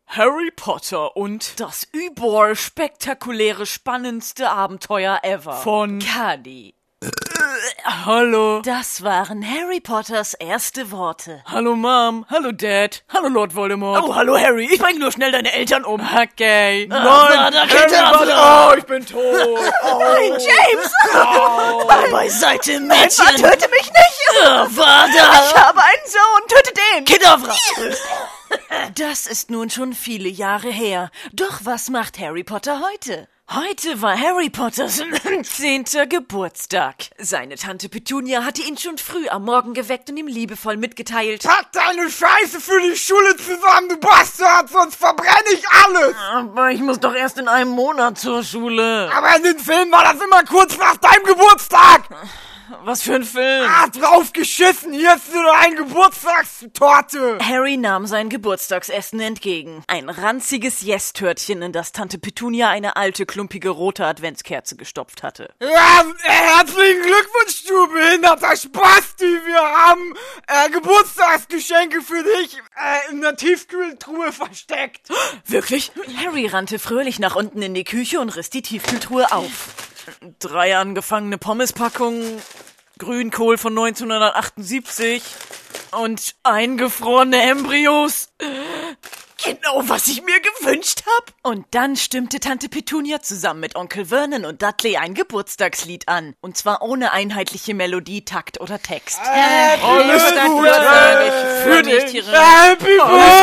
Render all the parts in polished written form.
Harry Potter und das spektakuläre, spannendste Abenteuer ever. Von Cuddy. Hallo. Das waren Harry Potters erste Worte. Hallo Mom, hallo Dad, hallo Lord Voldemort. Oh, hallo Harry, ich bring nur schnell deine Eltern um. Okay. Nein, Harry Potter. Oh, ich bin tot. Nein, James! Beiseite, Mädchen! Töte mich nicht! Warte! Ich habe einen Sohn, töte den! Kidavra! Das ist nun schon viele Jahre her. Doch was macht Harry Potter heute? Heute war Harry Potters 10. Geburtstag. Seine Tante Petunia hatte ihn schon früh am Morgen geweckt und ihm liebevoll mitgeteilt: Pack deine Scheiße für die Schule zusammen, du Bastard, sonst verbrenne ich alles! Aber ich muss doch erst in einem Monat zur Schule. Aber in den Filmen war das immer kurz nach deinem Geburtstag! Was für ein Film? Drauf geschissen, hier ist nur eine Geburtstagstorte! Harry nahm sein Geburtstagsessen entgegen. Ein ranziges Yes-Törtchen, in das Tante Petunia eine alte, klumpige rote Adventskerze gestopft hatte. Ja, herzlichen Glückwunsch, du behinderter Spasti! Wir haben Geburtstagsgeschenke für dich in der Tiefkühltruhe versteckt. Wirklich? Harry rannte fröhlich nach unten in die Küche und riss die Tiefkühltruhe auf. 3 angefangene Pommespackungen, Grünkohl von 1978 und eingefrorene Embryos. Genau, was ich mir gewünscht hab. Und dann stimmte Tante Petunia zusammen mit Onkel Vernon und Dudley ein Geburtstagslied an. Und zwar ohne einheitliche Melodie, Takt oder Text. Alles Gute für dich. Happy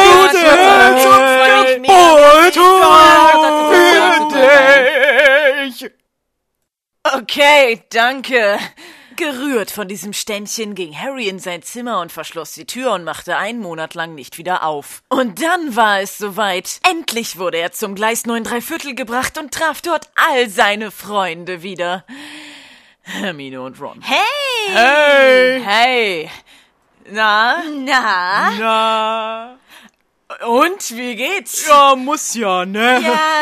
Birthday! Okay, danke. Gerührt von diesem Ständchen ging Harry in sein Zimmer und verschloss die Tür und machte 1 Monat lang nicht wieder auf. Und dann war es soweit. Endlich wurde er zum Gleis 9 3/4 gebracht und traf dort all seine Freunde wieder. Hermine und Ron. Hey. Hey. Na? Und, wie geht's? Ja, muss ja, ne? Ja.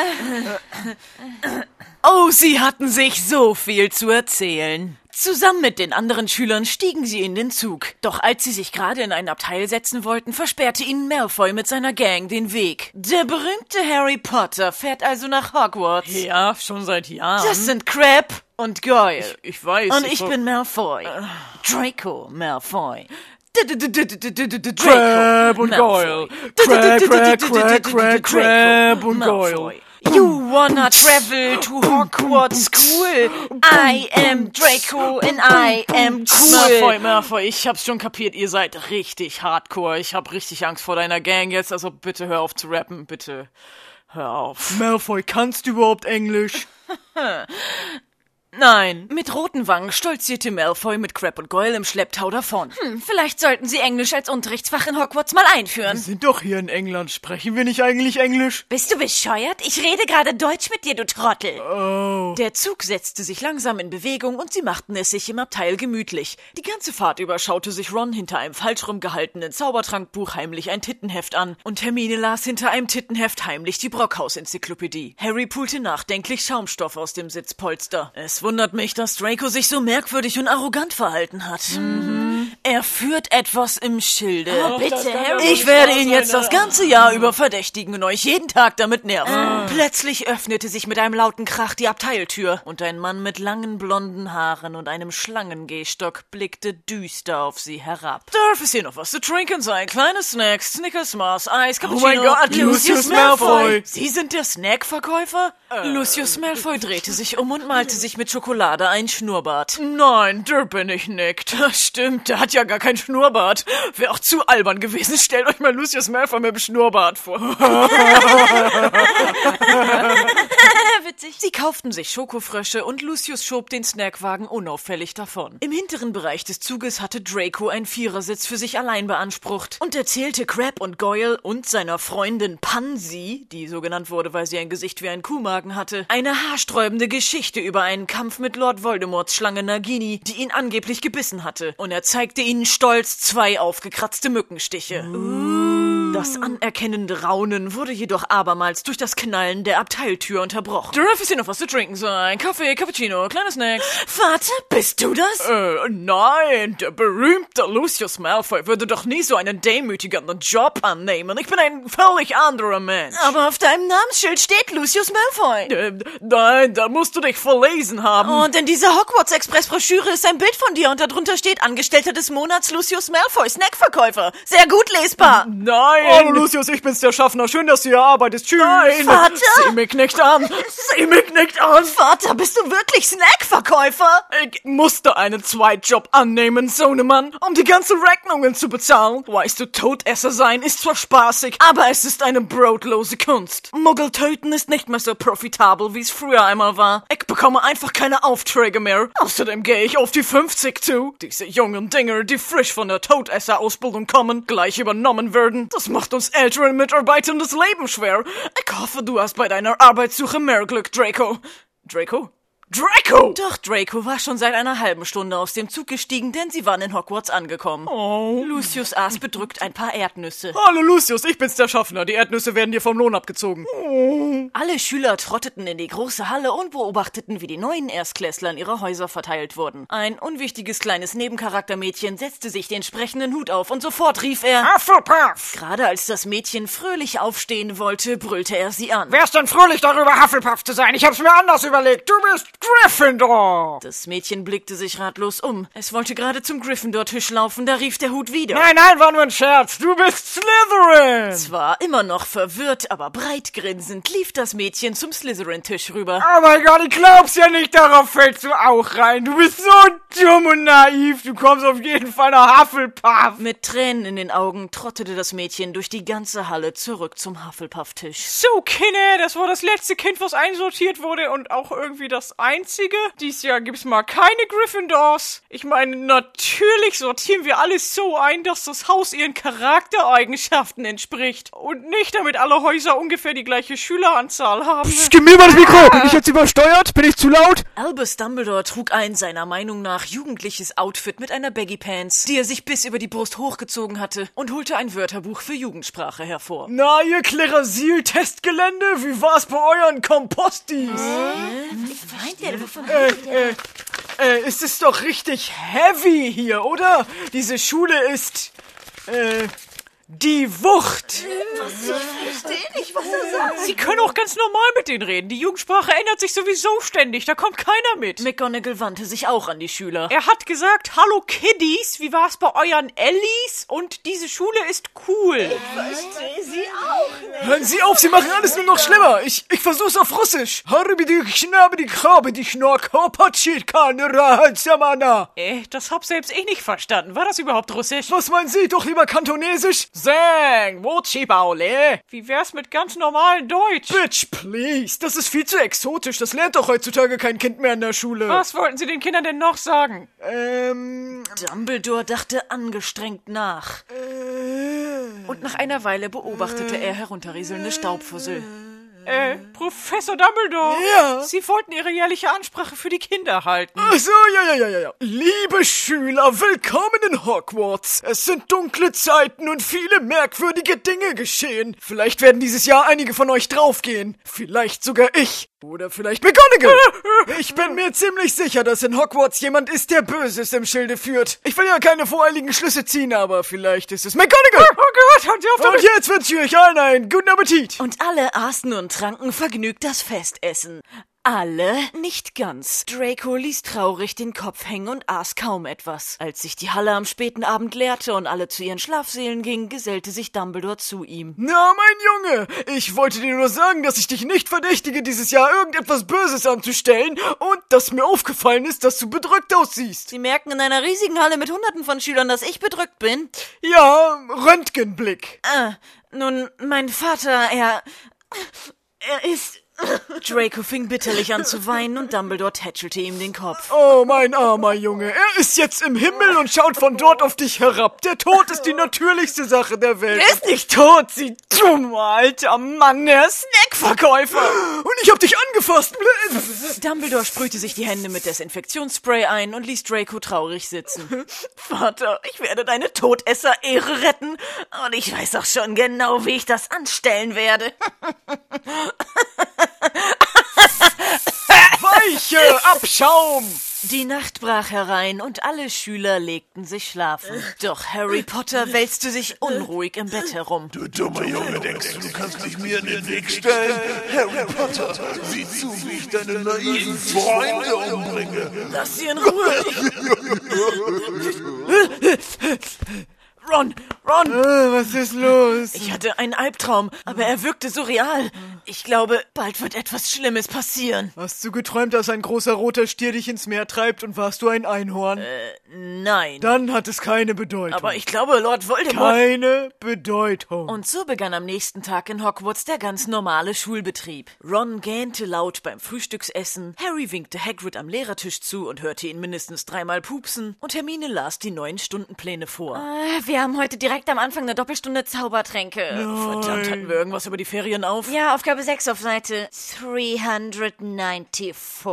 Oh, sie hatten sich so viel zu erzählen. Zusammen mit den anderen Schülern stiegen sie in den Zug. Doch als sie sich gerade in ein Abteil setzen wollten, versperrte ihnen Malfoy mit seiner Gang den Weg. Der berühmte Harry Potter fährt also nach Hogwarts. Ja, schon seit Jahren. Das sind Crabbe und Goyle. Ich weiß. Und ich bin Malfoy. Draco Malfoy. Crabbe und Goyle. Crabbe und Goyle. You wanna travel to Hogwarts School? I am Draco and I am cool. Malfoy, ich hab's schon kapiert, ihr seid richtig hardcore. Ich hab richtig Angst vor deiner Gang jetzt, also bitte hör auf zu rappen, bitte hör auf. Malfoy, kannst du überhaupt Englisch? Nein. Mit roten Wangen stolzierte Malfoy mit Crabbe und Goyle im Schlepptau davon. Vielleicht sollten Sie Englisch als Unterrichtsfach in Hogwarts mal einführen. Wir sind doch hier in England. Sprechen wir nicht eigentlich Englisch? Bist du bescheuert? Ich rede gerade Deutsch mit dir, du Trottel. Oh. Der Zug setzte sich langsam in Bewegung und sie machten es sich im Abteil gemütlich. Die ganze Fahrt über schaute sich Ron hinter einem falsch rumgehaltenen Zaubertrankbuch heimlich ein Tittenheft an und Hermine las hinter einem Tittenheft heimlich die Brockhaus-Enzyklopädie. Harry pulte nachdenklich Schaumstoff aus dem Sitzpolster. Es wundert mich, dass Draco sich so merkwürdig und arrogant verhalten hat. Er führt etwas im Schilde. Oh, bitte, Harry. Ich werde ihn jetzt das ganze Jahr über verdächtigen und euch jeden Tag damit nerven. Plötzlich öffnete sich mit einem lauten Krach die Abteiltür und ein Mann mit langen blonden Haaren und einem Schlangengehstock blickte düster auf sie herab. Darf es hier noch was zu trinken sein? Kleine Snacks, Snickers, Mars, Eis, Cappuccino. Oh mein Gott, Lucius Malfoy. Sie sind der Snackverkäufer? Lucius Malfoy drehte sich um und malte sich mit Schokolade ein Schnurrbart. Nein, der bin ich nicht. Stimmt, der hat ja gar kein Schnurrbart. Wäre auch zu albern gewesen. Stellt euch mal Lucius Malfoy mit dem Schnurrbart vor. Witzig. Sie kauften sich Schokofrösche und Lucius schob den Snackwagen unauffällig davon. Im hinteren Bereich des Zuges hatte Draco einen Vierersitz für sich allein beansprucht und erzählte Crabbe und Goyle und seiner Freundin Pansy, die so genannt wurde, weil sie ein Gesicht wie ein Kuhmagen hatte, eine haarsträubende Geschichte über einen Kampf mit Lord Voldemorts Schlange Nagini, die ihn angeblich gebissen hatte. Und er zeigte ihnen stolz 2 aufgekratzte Mückenstiche. Das anerkennende Raunen wurde jedoch abermals durch das Knallen der Abteiltür unterbrochen. Darf ich dir noch was zu trinken sein? Kaffee, Cappuccino, kleine Snacks. Vater, bist du das? Nein, der berühmte Lucius Malfoy würde doch nie so einen demütigenden Job annehmen. Ich bin ein völlig anderer Mensch. Aber auf deinem Namensschild steht Lucius Malfoy. Nein, da musst du dich verlesen haben. Und in dieser Hogwarts-Express-Broschüre ist ein Bild von dir und darunter steht Angestellter des Monats Lucius Malfoy, Snackverkäufer. Sehr gut lesbar. Nein. Hallo Lucius, ich bin's, der Schaffner. Schön, dass du hier arbeitest. Tschüss. Nein. Vater! Sieh mich nicht an. Sieh mich nicht an. Vater, bist du wirklich Snackverkäufer? Ich musste einen Zweitjob annehmen, Sohnemann, um die ganzen Rechnungen zu bezahlen. Weißt du, Todesser sein ist zwar spaßig, aber es ist eine brotlose Kunst. Muggel töten ist nicht mehr so profitabel, wie es früher einmal war. Ich bekomme einfach keine Aufträge mehr. Außerdem gehe ich auf die 50 zu. Diese jungen Dinger, die frisch von der Todesser-Ausbildung kommen, gleich übernommen werden. Das macht uns älteren Mitarbeitern das Leben schwer. Ich hoffe, du hast bei deiner Arbeitssuche mehr Glück, Draco. Draco? Draco! Doch Draco war schon seit einer halben Stunde aus dem Zug gestiegen, denn sie waren in Hogwarts angekommen. Oh. Lucius aß bedrückt ein paar Erdnüsse. Hallo Lucius, ich bin's, der Schaffner. Die Erdnüsse werden dir vom Lohn abgezogen. Alle Schüler trotteten in die große Halle und beobachteten, wie die neuen Erstklässler in ihre Häuser verteilt wurden. Ein unwichtiges kleines Nebencharaktermädchen setzte sich den sprechenden Hut auf und sofort rief er... Hufflepuff! Gerade als das Mädchen fröhlich aufstehen wollte, brüllte er sie an. Wer ist denn fröhlich darüber, Hufflepuff zu sein? Ich hab's mir anders überlegt. Du bist Gryffindor! Das Mädchen blickte sich ratlos um. Es wollte gerade zum Gryffindor-Tisch laufen, da rief der Hut wieder. Nein, war nur ein Scherz. Du bist Slytherin! Zwar immer noch verwirrt, aber breit grinsend lief das Mädchen zum Slytherin-Tisch rüber. Oh mein Gott, ich glaub's ja nicht, darauf fällst du auch rein. Du bist so dumm und naiv. Du kommst auf jeden Fall nach Hufflepuff. Mit Tränen in den Augen trottete das Mädchen durch die ganze Halle zurück zum Hufflepuff-Tisch. So, Kinder, das war das letzte Kind, was einsortiert wurde und auch irgendwie das einzige. Dieses Jahr gibt's mal keine Gryffindors. Ich meine, natürlich sortieren wir alles so ein, dass das Haus ihren Charaktereigenschaften entspricht. Und nicht, damit alle Häuser ungefähr die gleiche Schüleranzahl haben. Psst, gib mir mal das Mikro. Bin ich jetzt übersteuert? Bin ich zu laut? Albus Dumbledore trug ein seiner Meinung nach jugendliches Outfit mit einer Baggy Pants, die er sich bis über die Brust hochgezogen hatte, und holte ein Wörterbuch für Jugendsprache hervor. Na, ihr Klerasil-Testgelände, wie war's bei euren Kompostis? Es ist doch richtig heavy hier, oder? Diese Schule ist, die Wucht. Ich verstehe nicht, was er sagt. Sie können auch ganz normal mit denen reden. Die Jugendsprache ändert sich sowieso ständig. Da kommt keiner mit. McGonagall wandte sich auch an die Schüler. Er hat gesagt, hallo Kiddies, wie war's bei euren Ellies? Und diese Schule ist cool. Ich verstehe sie auch nicht. Hören Sie auf, Sie machen alles nur noch schlimmer. Ich versuch's auf Russisch. Das hab selbst ich nicht verstanden. War das überhaupt Russisch? Was meinen Sie? Doch lieber Kantonesisch? Zeng, Wochi-Baule. Wie wär's mit ganz normalem Deutsch? Bitch, please. Das ist viel zu exotisch. Das lernt doch heutzutage kein Kind mehr in der Schule. Was wollten Sie den Kindern denn noch sagen? Dumbledore dachte angestrengt nach. Und nach einer Weile beobachtete er herunterrieselnde Staubfussel. Professor Dumbledore. Ja? Sie wollten Ihre jährliche Ansprache für die Kinder halten. Ach so, ja. Liebe Schüler, willkommen in Hogwarts. Es sind dunkle Zeiten und viele merkwürdige Dinge geschehen. Vielleicht werden dieses Jahr einige von euch draufgehen. Vielleicht sogar ich. Oder vielleicht McGonagall. Ich bin mir ziemlich sicher, dass in Hogwarts jemand ist, der Böses im Schilde führt. Ich will ja keine voreiligen Schlüsse ziehen, aber vielleicht ist es McGonagall. Oh Gott, haben Sie auf Und jetzt wünsche ich euch allen einen guten Appetit. Und alle aßen und tranken vergnügt das Festessen. Alle? Nicht ganz. Draco ließ traurig den Kopf hängen und aß kaum etwas. Als sich die Halle am späten Abend leerte und alle zu ihren Schlafsälen gingen, gesellte sich Dumbledore zu ihm. Na, mein Junge, ich wollte dir nur sagen, dass ich dich nicht verdächtige, dieses Jahr irgendetwas Böses anzustellen und dass mir aufgefallen ist, dass du bedrückt aussiehst. Sie merken in einer riesigen Halle mit Hunderten von Schülern, dass ich bedrückt bin? Ja, Röntgenblick. Nun, mein Vater, er ist... Draco fing bitterlich an zu weinen und Dumbledore tätschelte ihm den Kopf. Oh, mein armer Junge, er ist jetzt im Himmel und schaut von dort auf dich herab. Der Tod ist die natürlichste Sache der Welt. Er ist nicht tot, Sie dummer alter Mann. Er ist Dreckverkäufer! Und ich hab dich angefasst! Dumbledore sprühte sich die Hände mit Desinfektionsspray ein und ließ Draco traurig sitzen. Vater, ich werde deine Todesser-Ehre retten. Und ich weiß auch schon genau, wie ich das anstellen werde. Weiche Abschaum! Die Nacht brach herein und alle Schüler legten sich schlafen. Doch Harry Potter wälzte sich unruhig im Bett herum. Du dummer Junge, denkst du kannst dich mir in den Weg stellen? Harry Potter, sieh zu, wie ich deine naiven Freunde umbringe. Lass sie in Ruhe. Ron! Was ist los? Ich hatte einen Albtraum, aber er wirkte so real. Ich glaube, bald wird etwas Schlimmes passieren. Hast du geträumt, dass ein großer roter Stier dich ins Meer treibt und warst du ein Einhorn? Nein. Dann hat es keine Bedeutung. Aber ich glaube, Lord Voldemort... Keine Bedeutung. Und so begann am nächsten Tag in Hogwarts der ganz normale Schulbetrieb. Ron gähnte laut beim Frühstücksessen, Harry winkte Hagrid am Lehrertisch zu und hörte ihn mindestens 3-mal pupsen und Hermine las die neuen Stundenpläne vor. Wir haben heute direkt am Anfang eine Doppelstunde Zaubertränke. Verdammt, hatten wir irgendwas über die Ferien auf? Ja, Aufgabe 6 auf Seite 394.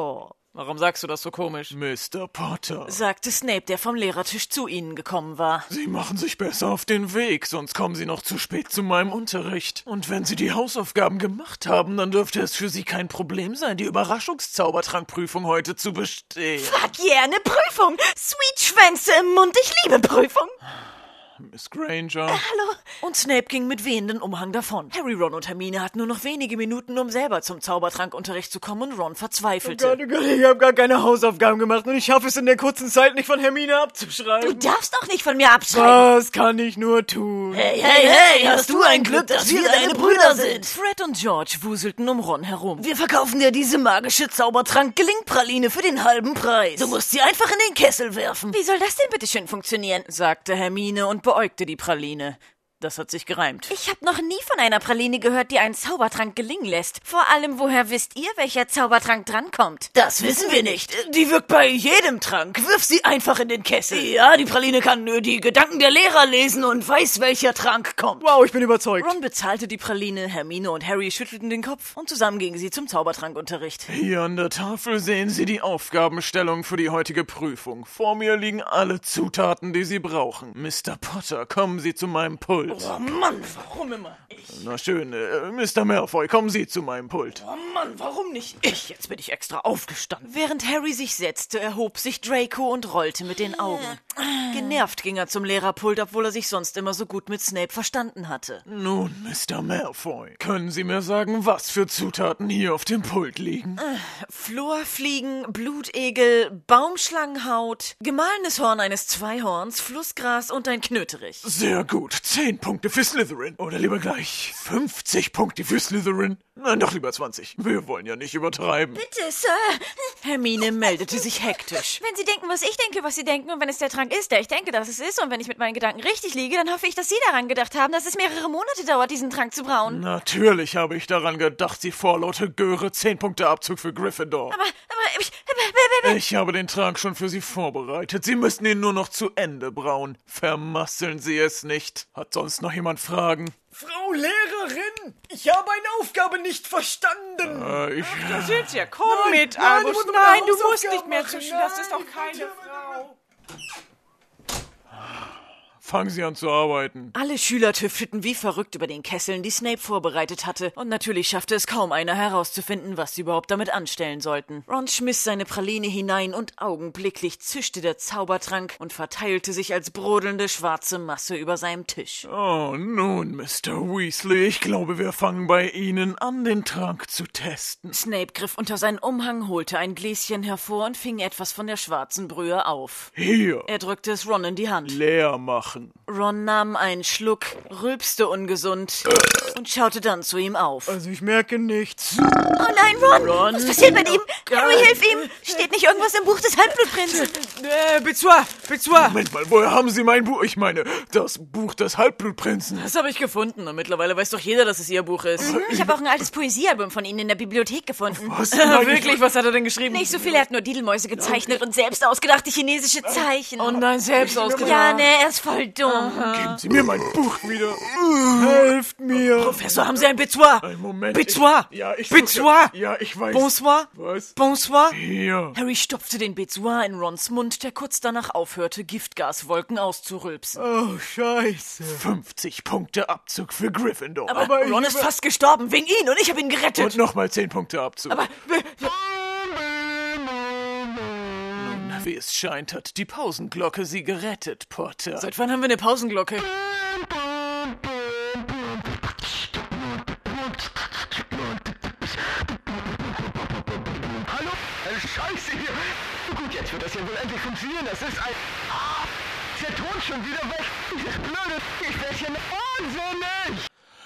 Warum sagst du das so komisch? Mr. Potter, Sagte Snape, der vom Lehrertisch zu ihnen gekommen war. Sie machen sich besser auf den Weg, sonst kommen Sie noch zu spät zu meinem Unterricht. Und wenn Sie die Hausaufgaben gemacht haben, dann dürfte es für Sie kein Problem sein, die Überraschungszaubertrankprüfung heute zu bestehen. Fuck yeah, eine Prüfung. Sweet Schwänze im Mund, ich liebe Prüfung. Miss Granger. Hallo. Und Snape ging mit wehenden Umhang davon. Harry, Ron und Hermine hatten nur noch wenige Minuten, um selber zum Zaubertrankunterricht zu kommen, und Ron verzweifelte. Oh Gott, ich habe gar keine Hausaufgaben gemacht und ich schaffe es in der kurzen Zeit nicht von Hermine abzuschreiben. Du darfst doch nicht von mir abschreiben. Was kann ich nur tun? Hey, hast du ein Glück, dass wir deine Brüder sind? Fred und George wuselten um Ron herum. Wir verkaufen dir diese magische Zaubertrank-Gelingpraline für den halben Preis. Du musst sie einfach in den Kessel werfen. Wie soll das denn bitte schön funktionieren? Sagte Hermine und beäugte die Praline. Das hat sich gereimt. Ich habe noch nie von einer Praline gehört, die einen Zaubertrank gelingen lässt. Vor allem, woher wisst ihr, welcher Zaubertrank drankommt? Das wissen wir nicht. Die wirkt bei jedem Trank. Wirf sie einfach in den Kessel. Ja, die Praline kann die Gedanken der Lehrer lesen und weiß, welcher Trank kommt. Wow, ich bin überzeugt. Ron bezahlte die Praline, Hermine und Harry schüttelten den Kopf und zusammen gingen sie zum Zaubertrankunterricht. Hier an der Tafel sehen Sie die Aufgabenstellung für die heutige Prüfung. Vor mir liegen alle Zutaten, die Sie brauchen. Mr. Potter, kommen Sie zu meinem Pult. Oh Mann, warum immer ich? Na schön, Mr. Malfoy, kommen Sie zu meinem Pult. Oh Mann, warum nicht ich? Jetzt bin ich extra aufgestanden. Während Harry sich setzte, erhob sich Draco und rollte mit den Augen. Genervt ging er zum Lehrerpult, obwohl er sich sonst immer so gut mit Snape verstanden hatte. Nun, Mr. Malfoy, können Sie mir sagen, was für Zutaten hier auf dem Pult liegen? Florfliegen, Blutegel, Baumschlangenhaut, gemahlenes Horn eines Zweihorns, Flussgras und ein Knöterich. Sehr gut, 10 Punkte für Slytherin. Oder lieber gleich 50 Punkte für Slytherin. Nein, doch lieber 20. Wir wollen ja nicht übertreiben. Bitte, Sir. Hermine meldete sich hektisch. Wenn Sie denken, was ich denke, was Sie denken, und wenn es der Trank ist, der ich denke, dass es ist, und wenn ich mit meinen Gedanken richtig liege, dann hoffe ich, dass Sie daran gedacht haben, dass es mehrere Monate dauert, diesen Trank zu brauen. Natürlich habe ich daran gedacht, Sie vorlaute Göre, 10 Punkte Abzug für Gryffindor. Aber Ich habe den Trank schon für Sie vorbereitet. Sie müssen ihn nur noch zu Ende brauen. Vermasseln Sie es nicht. Hat sonst noch jemand Fragen? Frau Lehrerin, ich habe eine Aufgabe nicht verstanden. Da sind sie ja. Komm mit, nein, Albus. ich muss Nein, meine du musst Hausaufgaben nicht mehr machen. zwischen. Das ist doch keine Frau. Fangen Sie an zu arbeiten. Alle Schüler tüftelten wie verrückt über den Kesseln, die Snape vorbereitet hatte, und natürlich schaffte es kaum einer herauszufinden, was sie überhaupt damit anstellen sollten. Ron schmiss seine Praline hinein und augenblicklich zischte der Zaubertrank und verteilte sich als brodelnde schwarze Masse über seinem Tisch. Oh, nun, Mr. Weasley, ich glaube, wir fangen bei Ihnen an, den Trank zu testen. Snape griff unter seinen Umhang, holte ein Gläschen hervor und fing etwas von der schwarzen Brühe auf. Hier, Er drückte es Ron in die Hand. leer machen. Ron nahm einen Schluck, rülpste ungesund und schaute dann zu ihm auf. Also ich merke nichts. oh nein, Ron! Was passiert mit ihm? Harry, hilf ihm! Steht nicht irgendwas im Buch des Halbblutprinzen? Bizarre. Moment mal, woher haben Sie mein Buch? Ich meine, das Buch des Halbblutprinzen. Das habe ich gefunden und mittlerweile weiß doch jeder, dass es ihr Buch ist. Ich habe auch ein altes Poesiealbum von Ihnen in der Bibliothek gefunden. Was? Wirklich? Was hat er denn geschrieben? Nicht so viel, er hat nur Didelmäuse gezeichnet und selbst ausgedachte chinesische Zeichen. Oh nein, selbst ausgedacht. Ja, ne, er ist voll dumm. Geben Sie mir mein Buch wieder. Helft mir. Professor, haben Sie ein Bizzoir? Ein Moment. Bizzoir. Ich Bizzoir. Ja, ich weiß. Bonsoir. Was? Bonsoir. Hier. Harry stopfte den Bizzoir in Rons Mund, der kurz danach aufhörte, Giftgaswolken auszurülpsen. Oh, scheiße. 50 Punkte Abzug für Gryffindor. Aber Ron ist fast gestorben, wegen ihn, und ich habe ihn gerettet. Und nochmal 10 Punkte Abzug. Aber Nun, wie es scheint, hat die Pausenglocke sie gerettet, Potter. seit wann haben wir eine Pausenglocke? Hallo? Scheiße hier. Gut, jetzt wird das ja wohl endlich funktionieren. Das ist ein... Ah, ist der Ton schon wieder weg. Dieses blöde... Ich werde hier wahnsinnig.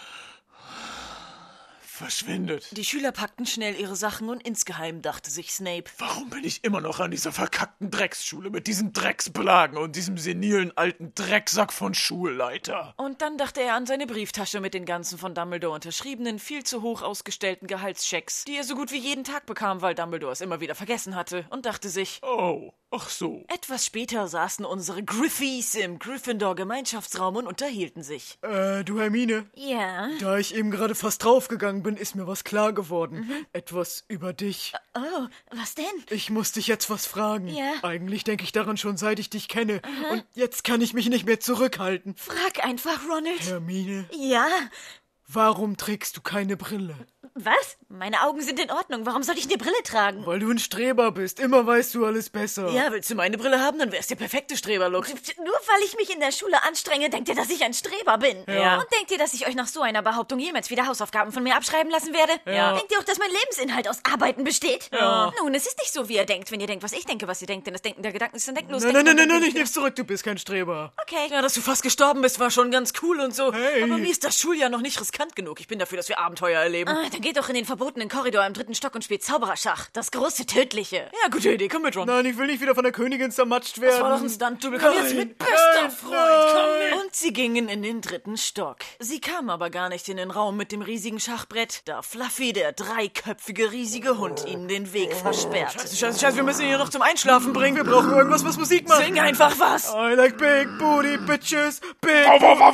Verschwindet. Die Schüler packten schnell ihre Sachen und insgeheim dachte sich Snape: Warum bin ich immer noch an dieser verkackten Drecksschule mit diesen Drecksbelagen und diesem senilen alten Drecksack von Schulleiter? Und dann dachte er an seine Brieftasche mit den ganzen von Dumbledore unterschriebenen, viel zu hoch ausgestellten Gehaltschecks, die er so gut wie jeden Tag bekam, weil Dumbledore es immer wieder vergessen hatte, und dachte sich: Oh, ach so. Etwas später saßen unsere Griffies im Gryffindor-Gemeinschaftsraum und unterhielten sich. Du Hermine, Ja. da ich eben gerade fast draufgegangen bin, ist mir was klar geworden. Etwas über dich. Oh, was denn? Ich muss dich jetzt was fragen. Ja? Eigentlich denke ich daran schon, seit ich dich kenne. Und jetzt kann ich mich nicht mehr zurückhalten. Frag einfach, Ronald. Hermine, Ja. warum trägst du keine Brille? Was? Meine Augen sind in Ordnung. Warum soll ich eine Brille tragen? Weil du ein Streber bist. Immer weißt du alles besser. Ja, willst du meine Brille haben, dann wär's der perfekte Streberlook. Nur weil ich mich in der Schule anstrenge, denkt ihr, dass ich ein Streber bin? Ja. Und denkt ihr, dass ich euch nach so einer Behauptung jemals wieder Hausaufgaben von mir abschreiben lassen werde? Ja. Denkt ihr auch, dass mein Lebensinhalt aus Arbeiten besteht? Ja. Nun, es ist nicht so, wie ihr denkt. Wenn ihr denkt, was ich denke, was ihr denkt, denn das Denken der Gedanken ist ein denkenlos. Nein, ich nehm's zurück. Du bist kein Streber. Okay. Ja, dass du fast gestorben bist, war schon ganz cool und so. Hey. Aber mir ist das Schuljahr noch nicht riskant genug. Ich bin dafür, dass wir Abenteuer erleben. Dann geht doch in den verbotenen Korridor im 3. Stock und spielt Zaubererschach. Das große Tödliche. Ja, gute Idee. Komm mit, Ron. Nein, ich will nicht wieder von der Königin zermatscht werden. Das war doch ein Stunt-Double. Komm jetzt mit bester Freund. Komm mit. Und sie gingen in den 3. Stock. Sie kamen aber gar nicht in den Raum mit dem riesigen Schachbrett, da Fluffy, der 3-köpfige riesige Hund, ihnen den Weg versperrte. Scheiße, wir müssen ihn hier noch zum Einschlafen bringen. Wir brauchen irgendwas, was Musik macht. Sing einfach was. I like big booty bitches, big...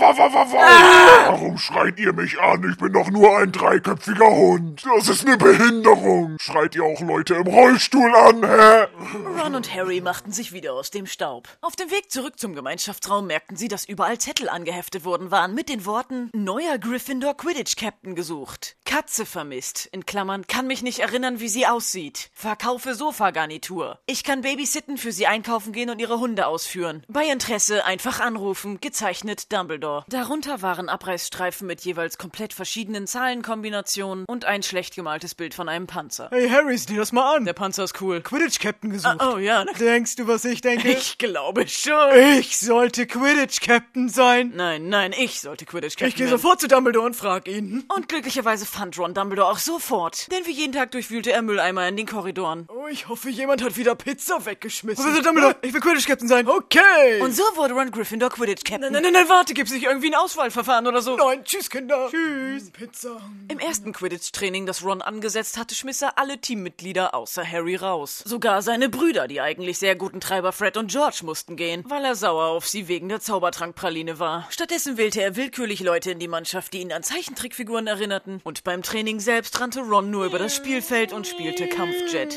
Warum schreit ihr mich an? Ich bin doch nur ein 3-köpfiger Hund. Das ist eine Behinderung. Schreit ihr auch Leute im Rollstuhl an, hä? Ron und Harry machten sich wieder aus dem Staub. Auf dem Weg zurück zum Gemeinschaftsraum merkten sie, dass überall Zettel angeheftet worden waren mit den Worten: Neuer Gryffindor Quidditch-Captain gesucht. Katze vermisst. In Klammern, kann mich nicht erinnern, wie sie aussieht. Verkaufe Sofagarnitur. Ich kann babysitten, für sie einkaufen gehen und ihre Hunde ausführen. Bei Interesse einfach anrufen. Gezeichnet Dumbledore. Darunter waren Abreißstreifen mit jeweils komplett verschiedenen Zahlenkombinationen und ein schlecht gemaltes Bild von einem Panzer. Hey Harry, sieh das mal an. Der Panzer ist cool. Quidditch-Captain gesucht. Oh ja, Denkst du, was ich denke? ich glaube schon. Ich sollte Quidditch-Captain sein. Nein, ich sollte Quidditch-Captain Ich gehe werden. sofort zu Dumbledore und frag ihn. Und glücklicherweise fand Ron Dumbledore auch sofort. Denn wie jeden Tag durchwühlte er Mülleimer in den Korridoren. Oh, ich hoffe, jemand hat wieder Pizza weggeschmissen. Professor Dumbledore, ich will Quidditch-Captain sein. Okay. Und so wurde Ron Gryffindor Quidditch-Captain. Nein, warte, gibt's nicht irgendwie ein Auswahlverfahren oder so? Nein, tschüss, Kinder. Tschüss. Pizza. Im ersten Quidditch-Training, das Ron angesetzt hatte, schmiss er alle Teammitglieder außer Harry raus. Sogar seine Brüder, die eigentlich sehr guten Treiber Fred und George, mussten gehen, weil er sauer auf sie wegen der Zaubertrankpraline war. Stattdessen wählte er willkürlich Leute in die Mannschaft, die ihn an Zeichentrickfiguren erinnerten. Und beim Training selbst rannte Ron nur über das Spielfeld und spielte Kampfjet.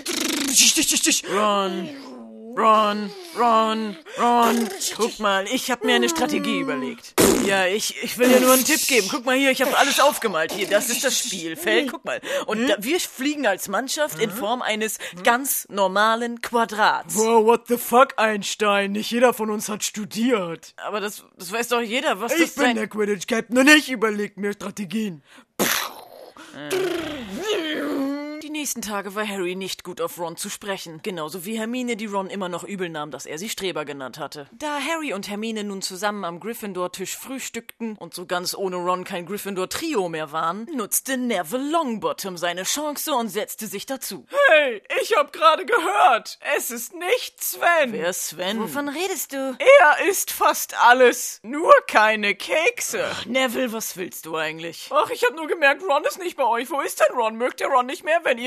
Ron, guck mal, ich hab mir eine Strategie überlegt. Ja, ich will dir nur einen Tipp geben. Guck mal hier, ich habe alles aufgemalt. Hier, das ist das Spielfeld, guck mal. Und wir fliegen als Mannschaft in Form eines ganz normalen Quadrats. Wow, what the fuck, Einstein? Nicht jeder von uns hat studiert. Aber das weiß doch jeder, was Ich das bin sein... der Quidditch-Captain und ich überleg mir Strategien. Die nächsten Tage war Harry nicht gut auf Ron zu sprechen. Genauso wie Hermine, die Ron immer noch übel nahm, dass er sie Streber genannt hatte. Da Harry und Hermine nun zusammen am Gryffindor-Tisch frühstückten und so ganz ohne Ron kein Gryffindor-Trio mehr waren, nutzte Neville Longbottom seine Chance und setzte sich dazu. Hey, ich hab gerade gehört. Es ist nicht Sven. Wer ist Sven? Wovon redest du? Er isst fast alles. Nur keine Kekse. Neville, was willst du eigentlich? Ach, ich hab nur gemerkt, Ron ist nicht bei euch. Wo ist denn Ron? Mögt ihr Ron nicht mehr? Wenn ihr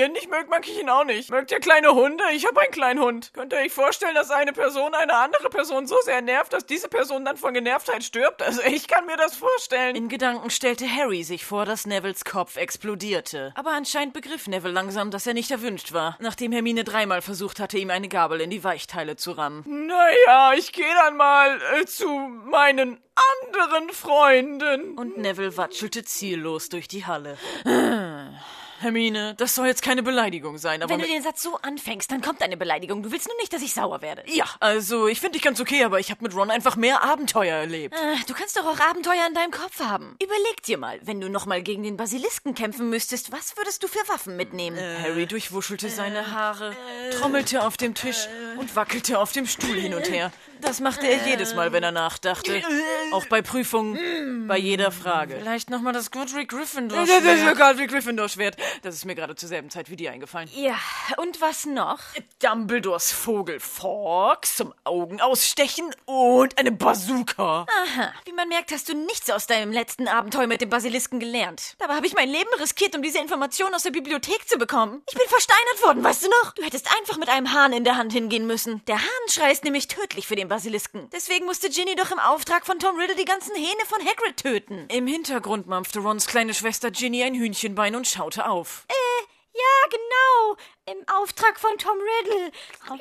Tieren nicht mögt, mag ich ihn auch nicht. Mögt ihr kleine Hunde? Ich habe einen kleinen Hund. Könnt ihr euch vorstellen, dass eine Person eine andere Person so sehr nervt, dass diese Person dann von Genervtheit stirbt? Also ich kann mir das vorstellen. In Gedanken stellte Harry sich vor, dass Nevilles Kopf explodierte. Aber anscheinend begriff Neville langsam, dass er nicht erwünscht war, nachdem Hermine 3-mal versucht hatte, ihm eine Gabel in die Weichteile zu rammen. Naja, ich gehe dann mal zu meinen anderen Freunden. Und Neville watschelte ziellos durch die Halle. Hermine, das soll jetzt keine Beleidigung sein, aber... Wenn du den Satz so anfängst, dann kommt eine Beleidigung. Du willst nur nicht, dass ich sauer werde. Ja, also, ich finde dich ganz okay, aber ich habe mit Ron einfach mehr Abenteuer erlebt. Du kannst doch auch Abenteuer in deinem Kopf haben. Überleg dir mal, wenn du nochmal gegen den Basilisken kämpfen müsstest, was würdest du für Waffen mitnehmen? Harry durchwuschelte seine Haare, trommelte auf dem Tisch und wackelte auf dem Stuhl hin und her. Das machte er jedes Mal, wenn er nachdachte. Auch bei Prüfungen, bei jeder Frage. Vielleicht nochmal das Godric Gryffindor-Schwert. Das Godric Gryffindor-Schwert. Das ist mir gerade zur selben Zeit wie dir eingefallen. Ja, und was noch? Dumbledores Vogel Fawkes zum Augen ausstechen und eine Bazooka. Aha, wie man merkt, hast du nichts aus deinem letzten Abenteuer mit dem Basilisken gelernt. Dabei habe ich mein Leben riskiert, um diese Information aus der Bibliothek zu bekommen. Ich bin versteinert worden, weißt du noch? Du hättest einfach mit einem Hahn in der Hand hingehen müssen. Der Hahnenschrei ist nämlich tödlich für den Basilisken. Deswegen musste Ginny doch im Auftrag von Tom Riddle die ganzen Hähne von Hagrid töten. Im Hintergrund mampfte Rons kleine Schwester Ginny ein Hühnchenbein und schaute auf. Ja, genau. Im Auftrag von Tom Riddle.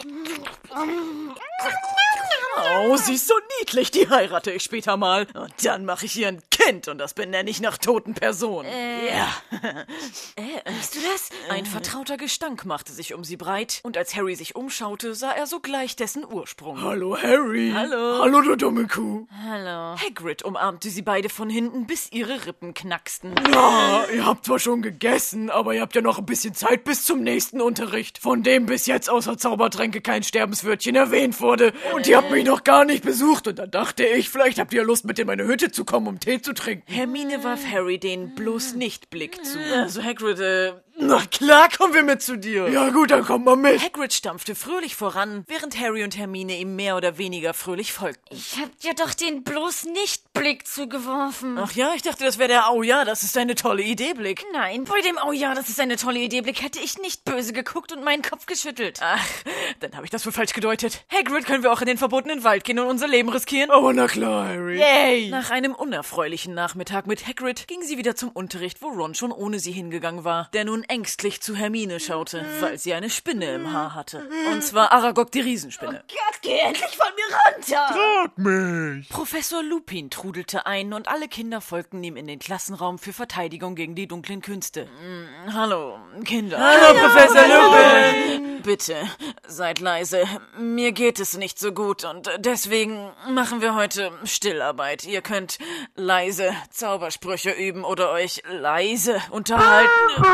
Oh, sie ist so niedlich, die heirate ich später mal. Und dann mache ich ihr ein Kind und das benenne ich nach toten Personen. Ja. Riechst du das? Ein vertrauter Gestank machte sich um sie breit und als Harry sich umschaute, sah er sogleich dessen Ursprung. Hallo, Harry. Hallo. Hallo, du dumme Kuh. Hallo. Hagrid umarmte sie beide von hinten, bis ihre Rippen knacksten. Ja, ihr habt zwar schon gegessen, aber ihr habt ja noch ein bisschen Zeit bis zum nächsten Unterricht, von dem bis jetzt außer Zaubertränke kein Sterbenswörtchen erwähnt wurde. Und ihr habt mich noch gar nicht besucht und dann dachte ich, vielleicht habt ihr Lust, mit in meine Hütte zu kommen, um Tee zu trinken. Hermine warf Harry den bloß nicht Blick zu. Also Hagrid, Na klar, kommen wir mit zu dir. Ja gut, dann kommt mal mit. Hagrid stampfte fröhlich voran, während Harry und Hermine ihm mehr oder weniger fröhlich folgten. Ich hab dir doch den bloß nicht Blick zugeworfen. Ach ja, ich dachte, das wäre der "Oh ja, das ist eine tolle Idee" Blick. Nein, bei dem "Oh ja, das ist eine tolle Idee" Blick hätte ich nicht böse geguckt und meinen Kopf geschüttelt. Ach, dann habe ich das wohl falsch gedeutet. Hagrid, können wir auch in den verbotenen Wald gehen und unser Leben riskieren? Aber na klar, Harry. Yay! Nach einem unerfreulichen Nachmittag mit Hagrid ging sie wieder zum Unterricht, wo Ron schon ohne sie hingegangen war, der nun ängstlich zu Hermine schaute, weil sie eine Spinne im Haar hatte. Und zwar Aragog die Riesenspinne. Gott, geh endlich von mir runter! Trag mich! Professor Lupin trudelte ein und alle Kinder folgten ihm in den Klassenraum für Verteidigung gegen die dunklen Künste. Hallo, Kinder. Hallo, Professor Lupin. Bitte, seid leise. Mir geht es nicht so gut und deswegen machen wir heute Stillarbeit. Ihr könnt leise Zaubersprüche üben oder euch leise unterhalten.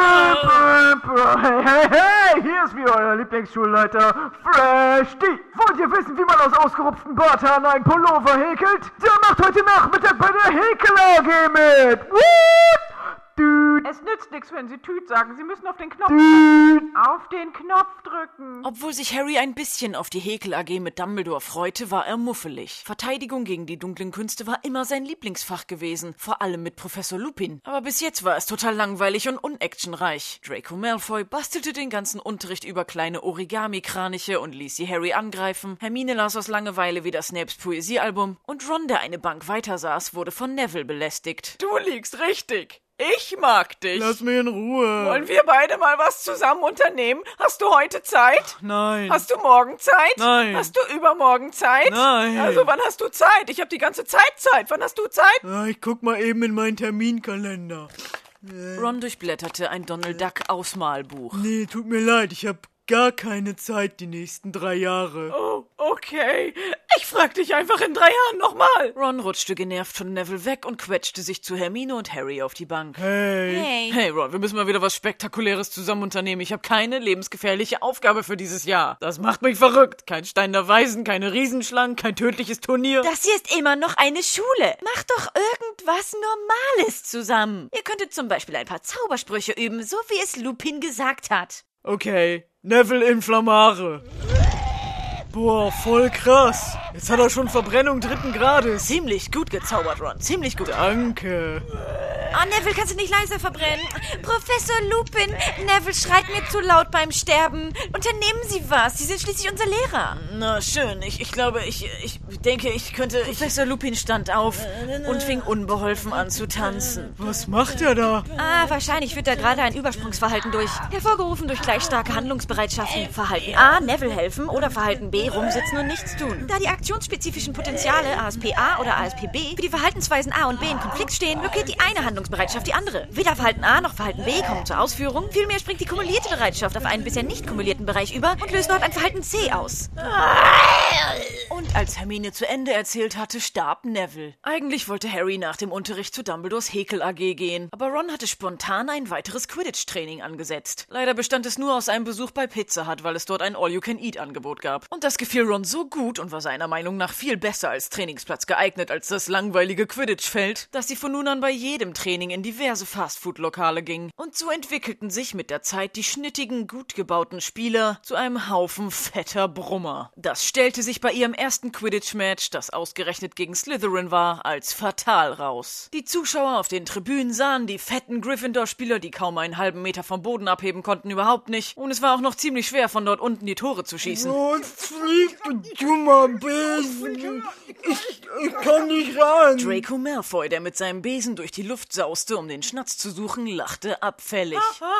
Hey, hier ist wieder euer Lieblingsschulleiter, Freshty. Wollt ihr wissen, wie man aus ausgerupften Barthaaren einen Pullover häkelt? Der macht heute Nachmittag bei der Häkel-AG mit. What? Dude. Es nützt nichts, wenn Sie Tüt sagen. Sie müssen auf den Knopf auf den Knopf drücken. Obwohl sich Harry ein bisschen auf die Häkel-AG mit Dumbledore freute, war er muffelig. Verteidigung gegen die dunklen Künste war immer sein Lieblingsfach gewesen, vor allem mit Professor Lupin. Aber bis jetzt war es total langweilig und unactionreich. Draco Malfoy bastelte den ganzen Unterricht über kleine Origami-Kraniche und ließ sie Harry angreifen. Hermine las aus Langeweile wieder Snapes Poesiealbum und Ron, der eine Bank weiter saß, wurde von Neville belästigt. Du liegst richtig. Ich mag dich. Lass mich in Ruhe. Wollen wir beide mal was zusammen unternehmen? Hast du heute Zeit? Nein. Hast du morgen Zeit? Nein. Hast du übermorgen Zeit? Nein. Also wann hast du Zeit? Ich habe die ganze Zeit Zeit. Wann hast du Zeit? Ja, ich guck mal eben in meinen Terminkalender. Ron durchblätterte ein Donald Duck Ausmalbuch. Nee, tut mir leid, ich hab gar keine Zeit die nächsten 3 Jahre. Oh, okay. Ich frag dich einfach in 3 Jahren nochmal. Ron rutschte genervt von Neville weg und quetschte sich zu Hermine und Harry auf die Bank. Hey. Hey Ron, wir müssen mal wieder was Spektakuläres zusammen unternehmen. Ich habe keine lebensgefährliche Aufgabe für dieses Jahr. Das macht mich verrückt. Kein Stein der Weisen, keine Riesenschlangen, kein tödliches Turnier. Das hier ist immer noch eine Schule. Macht doch irgendwas Normales zusammen. Ihr könntet zum Beispiel ein paar Zaubersprüche üben, so wie es Lupin gesagt hat. Okay, Neville Inflammare. Boah, voll krass. Jetzt hat er schon Verbrennung 3. Grades. Ziemlich gut gezaubert, Ron. Ziemlich gut. Danke. Oh, Neville, kannst du nicht leiser verbrennen? Professor Lupin, Neville schreit mir zu laut beim Sterben. Unternehmen Sie was, Sie sind schließlich unser Lehrer. Na schön, ich glaube, ich denke, ich könnte... Professor Lupin stand auf und fing unbeholfen an zu tanzen. Was macht er da? Wahrscheinlich führt er gerade ein Übersprungsverhalten durch. Hervorgerufen durch gleich starke Handlungsbereitschaften. Verhalten A, Neville helfen, oder Verhalten B, rumsitzen und nichts tun. Da die aktionsspezifischen Potenziale ASP-A oder ASP-B für die Verhaltensweisen A und B in Konflikt stehen, blockiert die eine Handlungsbereitschaft die andere. Weder Verhalten A noch Verhalten B kommen zur Ausführung, vielmehr springt die kumulierte Bereitschaft auf einen bisher nicht kumulierten Bereich über und löst dort ein Verhalten C aus. Und als Hermine zu Ende erzählt hatte, starb Neville. Eigentlich wollte Harry nach dem Unterricht zu Dumbledores Häkel-AG gehen, aber Ron hatte spontan ein weiteres Quidditch-Training angesetzt. Leider bestand es nur aus einem Besuch bei Pizza Hut, weil es dort ein All-You-Can-Eat-Angebot gab. Und das gefiel Ron so gut und war seiner Meinung nach viel besser als Trainingsplatz geeignet als das langweilige Quidditch-Feld, dass sie von nun an bei jedem Training in diverse Fastfood-Lokale gingen. Und so entwickelten sich mit der Zeit die schnittigen, gut gebauten Spieler zu einem Haufen fetter Brummer. Das stellte sich bei ihrem ersten Quidditch-Match, das ausgerechnet gegen Slytherin war, als fatal raus. Die Zuschauer auf den Tribünen sahen die fetten Gryffindor-Spieler, die kaum einen halben Meter vom Boden abheben konnten, überhaupt nicht. Und es war auch noch ziemlich schwer, von dort unten die Tore zu schießen. Oh, flieg, du dummer Besen. Ich kann nicht ran. Draco Malfoy, der mit seinem Besen durch die Luft sauste, um den Schnatz zu suchen, lachte abfällig.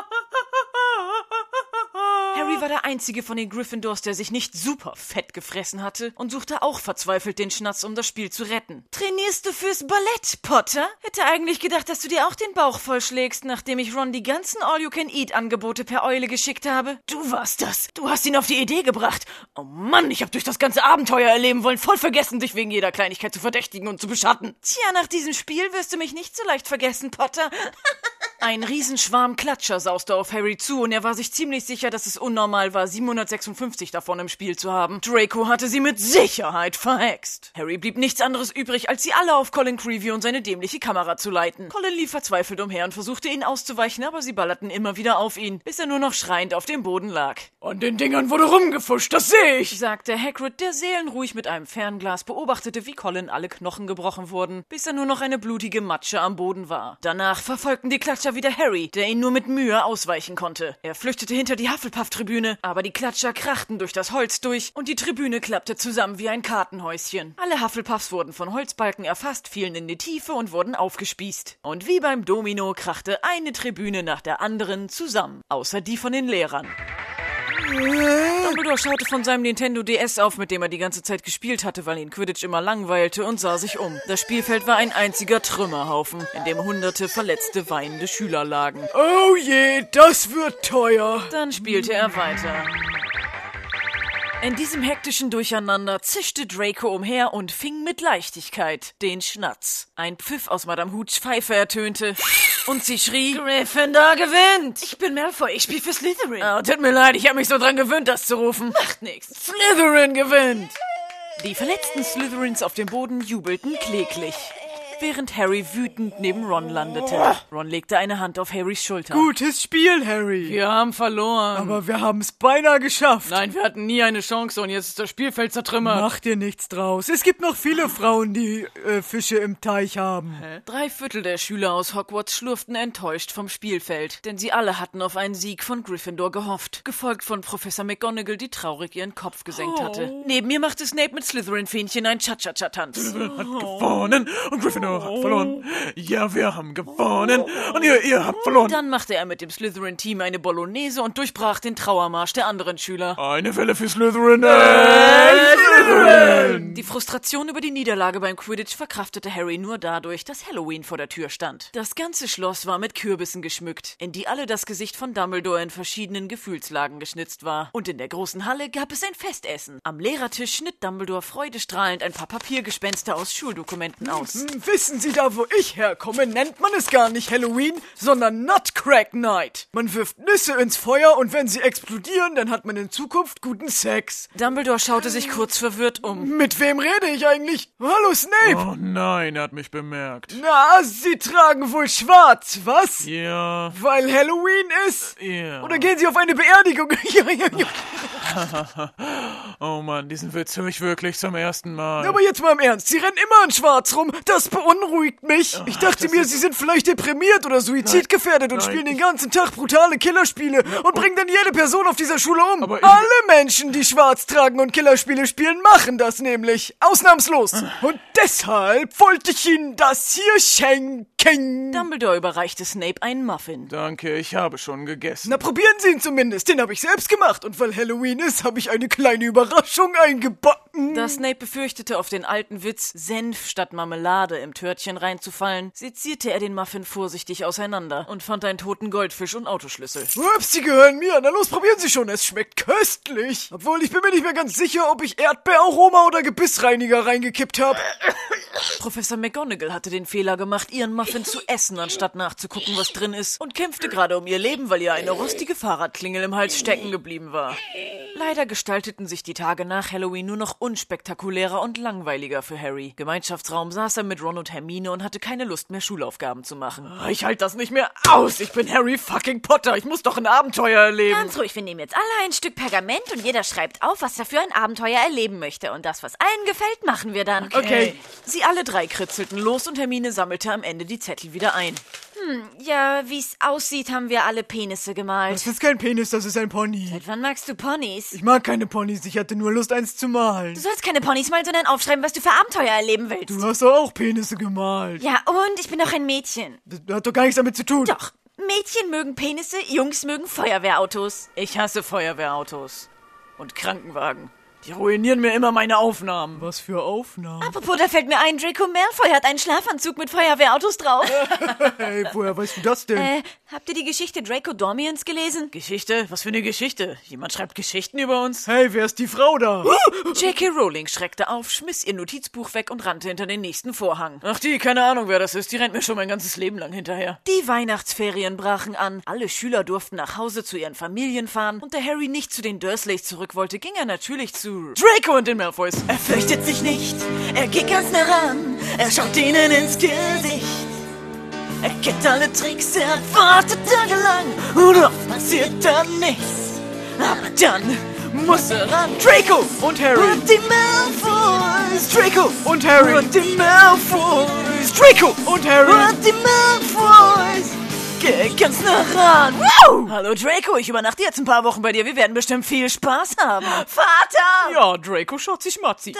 Harry war der einzige von den Gryffindors, der sich nicht super fett gefressen hatte und suchte auch verzweifelt den Schnatz, um das Spiel zu retten. Trainierst du fürs Ballett, Potter? Hätte eigentlich gedacht, dass du dir auch den Bauch vollschlägst, nachdem ich Ron die ganzen All-You-Can-Eat-Angebote per Eule geschickt habe. Du warst das. Du hast ihn auf die Idee gebracht. Oh Mann, ich hab durch das ganze Abenteuer erleben wollen, voll vergessen, dich wegen jeder Kleinigkeit zu verdächtigen und zu beschatten. Tja, nach diesem Spiel wirst du mich nicht so leicht vergessen, Potter. Ein Riesenschwarm Klatscher sauste auf Harry zu und er war sich ziemlich sicher, dass es unnormal war, 756 davon im Spiel zu haben. Draco hatte sie mit Sicherheit verhext. Harry blieb nichts anderes übrig, als sie alle auf Colin Creevy und seine dämliche Kamera zu leiten. Colin lief verzweifelt umher und versuchte ihn auszuweichen, aber sie ballerten immer wieder auf ihn, bis er nur noch schreiend auf dem Boden lag. An den Dingern wurde rumgefuscht, das sehe ich, sagte Hagrid, der seelenruhig mit einem Fernglas beobachtete, wie Colin alle Knochen gebrochen wurden, bis er nur noch eine blutige Matsche am Boden war. Danach verfolgten die Klatscher wieder Harry, der ihn nur mit Mühe ausweichen konnte. Er flüchtete hinter die Hufflepuff-Tribüne, aber die Klatscher krachten durch das Holz durch und die Tribüne klappte zusammen wie ein Kartenhäuschen. Alle Hufflepuffs wurden von Holzbalken erfasst, fielen in die Tiefe und wurden aufgespießt. Und wie beim Domino krachte eine Tribüne nach der anderen zusammen, außer die von den Lehrern. Dumbledore schaute von seinem Nintendo DS auf, mit dem er die ganze Zeit gespielt hatte, weil ihn Quidditch immer langweilte, und sah sich um. Das Spielfeld war ein einziger Trümmerhaufen, in dem hunderte verletzte, weinende Schüler lagen. Oh je, das wird teuer. Dann spielte er weiter. In diesem hektischen Durcheinander zischte Draco umher und fing mit Leichtigkeit den Schnatz. Ein Pfiff aus Madame Hoots Pfeife ertönte und sie schrie: Gryffindor gewinnt! Ich bin Malfoy, ich spiele für Slytherin. Oh, tut mir leid, ich habe mich so dran gewöhnt, das zu rufen. Macht nix. Slytherin gewinnt! Die verletzten Slytherins auf dem Boden jubelten kläglich, während Harry wütend neben Ron landete. Ron legte eine Hand auf Harrys Schulter. Gutes Spiel, Harry. Wir haben verloren. Aber wir haben es beinahe geschafft. Nein, wir hatten nie eine Chance und jetzt ist das Spielfeld zertrümmert. Mach dir nichts draus. Es gibt noch viele Frauen, die Fische im Teich haben. 3/4 der Schüler aus Hogwarts schlurften enttäuscht vom Spielfeld, denn sie alle hatten auf einen Sieg von Gryffindor gehofft, gefolgt von Professor McGonagall, die traurig ihren Kopf gesenkt hatte. Neben ihr machte Snape mit Slytherin-Fähnchen ein Cha-Cha-Cha-Tanz. Hat gewonnen und Gryffindor hat verloren. Ja, wir haben gewonnen und ihr habt verloren. Dann machte er mit dem Slytherin-Team eine Bolognese und durchbrach den Trauermarsch der anderen Schüler. Eine Welle für Slytherin. Slytherin! Die Frustration über die Niederlage beim Quidditch verkraftete Harry nur dadurch, dass Halloween vor der Tür stand. Das ganze Schloss war mit Kürbissen geschmückt, in die alle das Gesicht von Dumbledore in verschiedenen Gefühlslagen geschnitzt war. Und in der großen Halle gab es ein Festessen. Am Lehrertisch schnitt Dumbledore freudestrahlend ein paar Papiergespenster aus Schuldokumenten aus. Wissen Sie, da wo ich herkomme, nennt man es gar nicht Halloween, sondern Nutcrack Night. Man wirft Nüsse ins Feuer und wenn sie explodieren, dann hat man in Zukunft guten Sex. Dumbledore schaute sich kurz verwirrt um. Mit wem rede ich eigentlich? Hallo, Snape! Oh nein, er hat mich bemerkt. Na, Sie tragen wohl schwarz, was? Ja. Weil Halloween ist? Ja. Oder gehen Sie auf eine Beerdigung? Oh Mann, diesen Witz höre ich wirklich zum ersten Mal. Aber jetzt mal im Ernst, Sie rennen immer in schwarz rum. Das beunruhigt mich. Ich dachte mir, sie sind vielleicht deprimiert oder suizidgefährdet und spielen den ganzen Tag brutale Killerspiele und bringen dann jede Person auf dieser Schule um. Aber Alle Menschen, die schwarz tragen und Killerspiele spielen, machen das nämlich. Ausnahmslos. Und deshalb wollte ich Ihnen das hier schenken. Dumbledore überreichte Snape einen Muffin. Danke, ich habe schon gegessen. Na, probieren Sie ihn zumindest. Den habe ich selbst gemacht. Und weil Halloween ist, habe ich eine kleine Überraschung eingebacken. Da Snape befürchtete, auf den alten Witz Senf statt Marmelade im Törtchen reinzufallen, sezierte er den Muffin vorsichtig auseinander und fand einen toten Goldfisch und Autoschlüssel. Ups, Sie gehören mir. Na los, probieren Sie schon. Es schmeckt köstlich. Obwohl, ich bin mir nicht mehr ganz sicher, ob ich Erdbeeraroma oder Gebissreiniger reingekippt habe. Professor McGonagall hatte den Fehler gemacht, ihren Muffin zu essen, anstatt nachzugucken, was drin ist, und kämpfte gerade um ihr Leben, weil ihr eine rostige Fahrradklingel im Hals stecken geblieben war. Leider gestalteten sich die Tage nach Halloween nur noch unspektakulärer und langweiliger für Harry. Gemeinschaftsraum saß er mit Ron und Hermine und hatte keine Lust mehr, Schulaufgaben zu machen. Ich halte das nicht mehr aus. Ich bin Harry fucking Potter. Ich muss doch ein Abenteuer erleben. Ganz ruhig, wir nehmen jetzt alle ein Stück Pergament und jeder schreibt auf, was er für ein Abenteuer erleben möchte. Und das, was allen gefällt, machen wir dann. Okay. Sie alle drei kritzelten los und Hermine sammelte am Ende die Zettel wieder ein. Ja, wie's aussieht, haben wir alle Penisse gemalt. Das ist kein Penis, das ist ein Pony. Seit wann magst du Ponys? Ich mag keine Ponys, ich hatte nur Lust, eins zu malen. Du sollst keine Ponys malen, sondern aufschreiben, was du für Abenteuer erleben willst. Du hast doch auch Penisse gemalt. Ja, und ich bin doch ein Mädchen. Das hat doch gar nichts damit zu tun. Doch, Mädchen mögen Penisse, Jungs mögen Feuerwehrautos. Ich hasse Feuerwehrautos. Und Krankenwagen. Die ruinieren mir immer meine Aufnahmen. Was für Aufnahmen. Apropos, da fällt mir ein, Draco Malfoy hat einen Schlafanzug mit Feuerwehrautos drauf. Hey, woher weißt du das denn? Habt ihr die Geschichte Draco Dormiens gelesen? Geschichte? Was für eine Geschichte? Jemand schreibt Geschichten über uns? Hey, wer ist die Frau da? J.K. Rowling schreckte auf, schmiss ihr Notizbuch weg und rannte hinter den nächsten Vorhang. Ach die, keine Ahnung, wer das ist. Die rennt mir schon mein ganzes Leben lang hinterher. Die Weihnachtsferien brachen an. Alle Schüler durften nach Hause zu ihren Familien fahren. Und da Harry nicht zu den Dursleys zurück wollte, ging er natürlich zu Draco und den Malfoys. Er fürchtet sich nicht. Er geht ganz nah ran. Er schaut ihnen ins Gesicht. Er kennt alle Tricks. Er wartet tagelang. Und oft passiert dann nichts. Aber dann muss er ran. Draco Und Harry. und die Malfoys. Draco Und Harry. und die Malfoys. Draco Und Harry. und die Malfoys. Geh ganz nah ran. Wow! Hallo Draco, ich übernachte jetzt ein paar Wochen bei dir. Wir werden bestimmt viel Spaß haben. Vater! Ja, Draco schaut sich Matzi.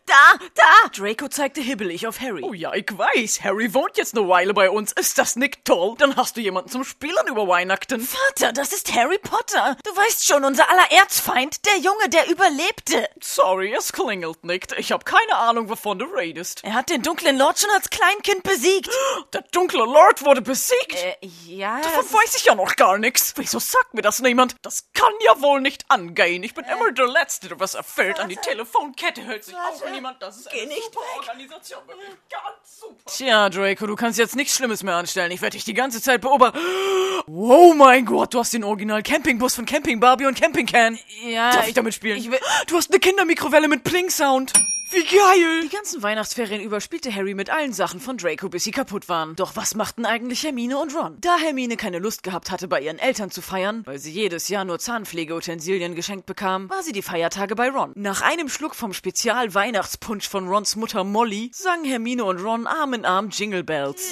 Da! Draco zeigte hibbelig auf Harry. Oh ja, ich weiß. Harry wohnt jetzt eine Weile bei uns. Ist das nicht toll? Dann hast du jemanden zum Spielen über Weihnachten. Vater, das ist Harry Potter. Du weißt schon, unser aller Erzfeind, der Junge, der überlebte. Sorry, es klingelt nicht. Ich habe keine Ahnung, wovon du redest. Er hat den dunklen Lord schon als Kleinkind besiegt. Der dunkle Lord wurde besiegt. Ja, Davon weiß ich ja noch gar nichts. Wieso sagt mir das niemand? Das kann ja wohl nicht angehen. Ich bin immer der Letzte, der was erfällt. An die Telefonkette hält sich auch niemand. Das ist eine super Organisation. Ganz super. Tja, Draco, du kannst jetzt nichts Schlimmes mehr anstellen. Ich werde dich die ganze Zeit beobachten. Oh mein Gott, du hast den original Campingbus von Camping Barbie und Camping Can. Ja, Darf ich damit spielen? ich will- Du hast eine Kindermikrowelle mit Pling-Sound. Wie geil. Die ganzen Weihnachtsferien über spielte Harry mit allen Sachen von Draco, bis sie kaputt waren. Doch was machten eigentlich Hermine und Ron? Da Hermine keine Lust gehabt hatte, bei ihren Eltern zu feiern, weil sie jedes Jahr nur Zahnpflegeutensilien geschenkt bekam, war sie die Feiertage bei Ron. Nach einem Schluck vom Spezial-Weihnachtspunsch von Rons Mutter Molly sangen Hermine und Ron Arm in Arm Jingle Bells.